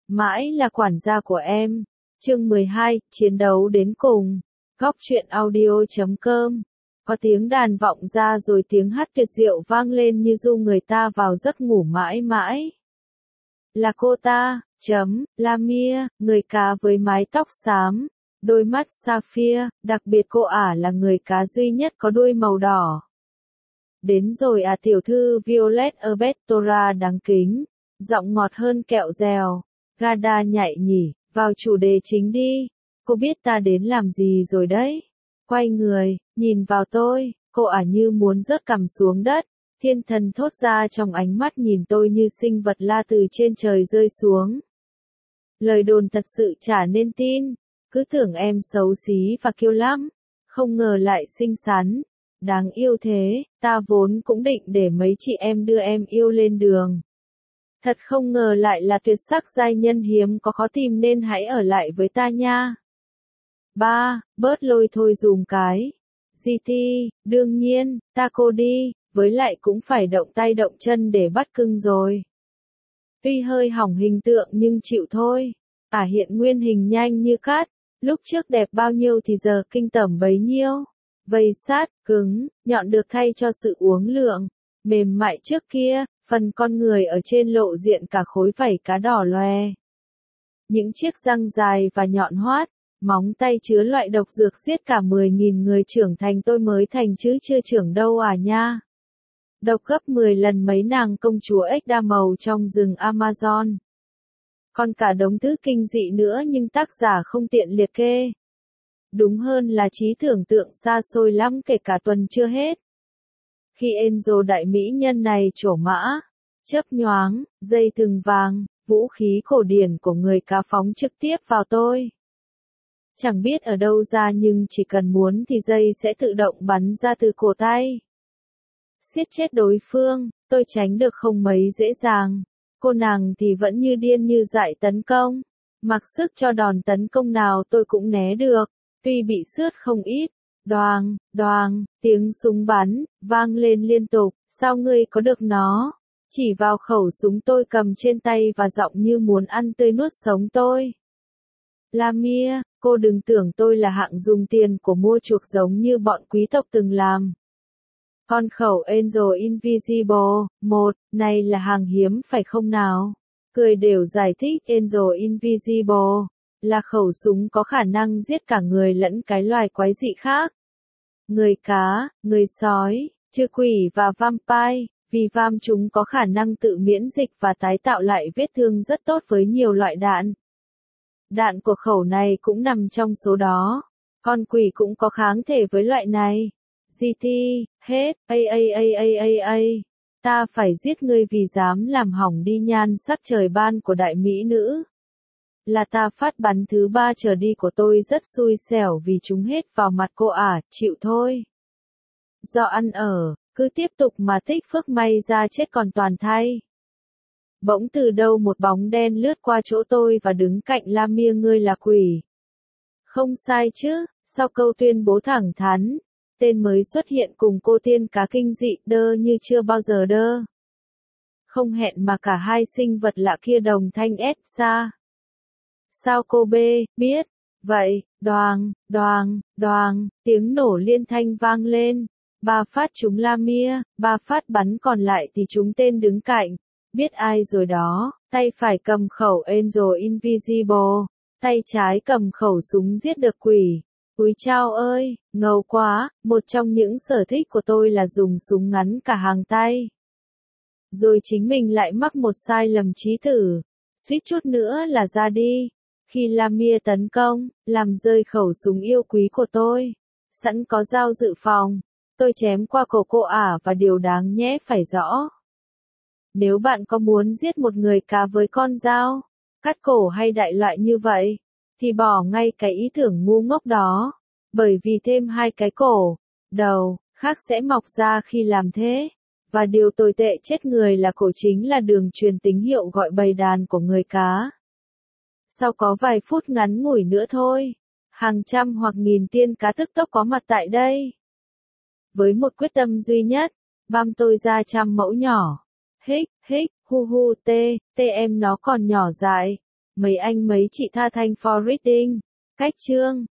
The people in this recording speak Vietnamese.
Mãi là quản gia của em. Chương 12, chiến đấu đến cùng. Góc truyện audio.com. Có tiếng đàn vọng ra rồi tiếng hát tuyệt diệu vang lên như du người ta vào giấc ngủ mãi mãi. Là cô ta, Lamia, người cá với mái tóc xám, đôi mắt sapphire, đặc biệt cô ả là người cá duy nhất có đuôi màu đỏ. Đến rồi à, tiểu thư Violet Albertora đáng kính, giọng ngọt hơn kẹo dẻo. Gada nhạy nhỉ, vào chủ đề chính đi. Cô biết ta đến làm gì rồi đấy. Quay người, nhìn vào tôi, cô ả như muốn rớt cằm xuống đất. Thiên thần thốt ra trong ánh mắt nhìn tôi như sinh vật la từ trên trời rơi xuống. Lời đồn thật sự chả nên tin, cứ tưởng em xấu xí và kiêu lắm, không ngờ lại xinh xắn, đáng yêu thế, ta vốn cũng định để mấy chị em đưa em yêu lên đường. Thật không ngờ lại là tuyệt sắc giai nhân hiếm có khó tìm nên hãy ở lại với ta nha. Bớt lôi thôi dùm cái. GT, đương nhiên, ta cô đi, với lại cũng phải động tay động chân để bắt cưng rồi. Tuy hơi hỏng hình tượng nhưng chịu thôi. Hiện nguyên hình nhanh như cát, lúc trước đẹp bao nhiêu thì giờ kinh tởm bấy nhiêu. Vây sát, cứng, nhọn được thay cho sự uốn lượn, mềm mại trước kia, phần con người ở trên lộ diện cả khối vảy cá đỏ loè. Những chiếc răng dài và nhọn hoắt, móng tay chứa loại độc dược giết cả 10.000 người trưởng thành tôi mới thành chứ chưa trưởng đâu à nha. Độc gấp 10 lần mấy nàng công chúa ếch đa màu trong rừng Amazon. Còn cả đống thứ kinh dị nữa nhưng tác giả không tiện liệt kê. Đúng hơn là trí tưởng tượng xa xôi lắm kể cả tuần chưa hết. Khi Enzo đại mỹ nhân này trổ mã, chớp nhoáng, dây thừng vàng, vũ khí cổ điển của người cá phóng trực tiếp vào tôi. Chẳng biết ở đâu ra nhưng chỉ cần muốn thì dây sẽ tự động bắn ra từ cổ tay. Siết chết đối phương, tôi tránh được không mấy dễ dàng. Cô nàng thì vẫn như điên như dại tấn công. Mặc sức cho đòn tấn công nào tôi cũng né được, tuy bị xước không ít. Đoàng, đoàng, tiếng súng bắn, vang lên liên tục, sao ngươi có được nó? Chỉ vào khẩu súng tôi cầm trên tay và giọng như muốn ăn tươi nuốt sống tôi. Lamia, cô đừng tưởng tôi là hạng dùng tiền của mua chuộc giống như bọn quý tộc từng làm. Con khẩu Angel Invisible, này là hàng hiếm phải không nào? Cười đều giải thích Angel Invisible là khẩu súng có khả năng giết cả người lẫn cái loài quái dị khác. Người cá, người sói, trư quỷ và vampire, vì chúng có khả năng tự miễn dịch và tái tạo lại vết thương rất tốt với nhiều loại đạn. Đạn của khẩu này cũng nằm trong số đó. Con quỷ cũng có kháng thể với loại này. GT, hết, ta phải giết ngươi vì dám làm hỏng đi nhan sắc trời ban của đại mỹ nữ. Là ta phát bắn thứ 3 trở đi của tôi rất xui xẻo vì chúng hết vào mặt cô ả, chịu thôi. Do ăn ở, cứ tiếp tục mà tích phước may ra chết còn toàn thay. Bỗng từ đâu một bóng đen lướt qua chỗ tôi và đứng cạnh Lamia, ngươi là quỷ. Không sai chứ, sau câu tuyên bố thẳng thắn, tên mới xuất hiện cùng cô tiên cá kinh dị đơ như chưa bao giờ đơ. Không hẹn mà cả hai sinh vật lạ kia đồng thanh ép xa. Sao cô biết? Vậy, đoàng, đoàng, đoàng, tiếng nổ liên thanh vang lên. 3 phát trúng Lamia, 3 phát bắn còn lại thì trúng tên đứng cạnh. Biết ai rồi đó, tay phải cầm khẩu Angel Invisible, tay trái cầm khẩu súng giết được quỷ. Úi chao ơi, ngầu quá, một trong những sở thích của tôi là dùng súng ngắn cả hàng tay. Rồi chính mình lại mắc một sai lầm chí tử, suýt chút nữa là ra đi. Khi Lamia tấn công, làm rơi khẩu súng yêu quý của tôi, sẵn có dao dự phòng, tôi chém qua cổ cô ả và điều đáng nhẽ phải rõ. Nếu bạn có muốn giết một người cá với con dao, cắt cổ hay đại loại như vậy, thì bỏ ngay cái ý tưởng ngu ngốc đó, bởi vì thêm 2 cái cổ, đầu, khác sẽ mọc ra khi làm thế. Và điều tồi tệ chết người là cổ chính là đường truyền tín hiệu gọi bầy đàn của người cá. Sau có vài phút ngắn ngủi nữa thôi, hàng trăm hoặc nghìn tiên cá tức tốc có mặt tại đây. Với một quyết tâm duy nhất, băm tôi ra 100 mẫu nhỏ. Hích, hu hu, tê em nó còn nhỏ dại. Mấy anh mấy chị tha thanh for reading. Cách chương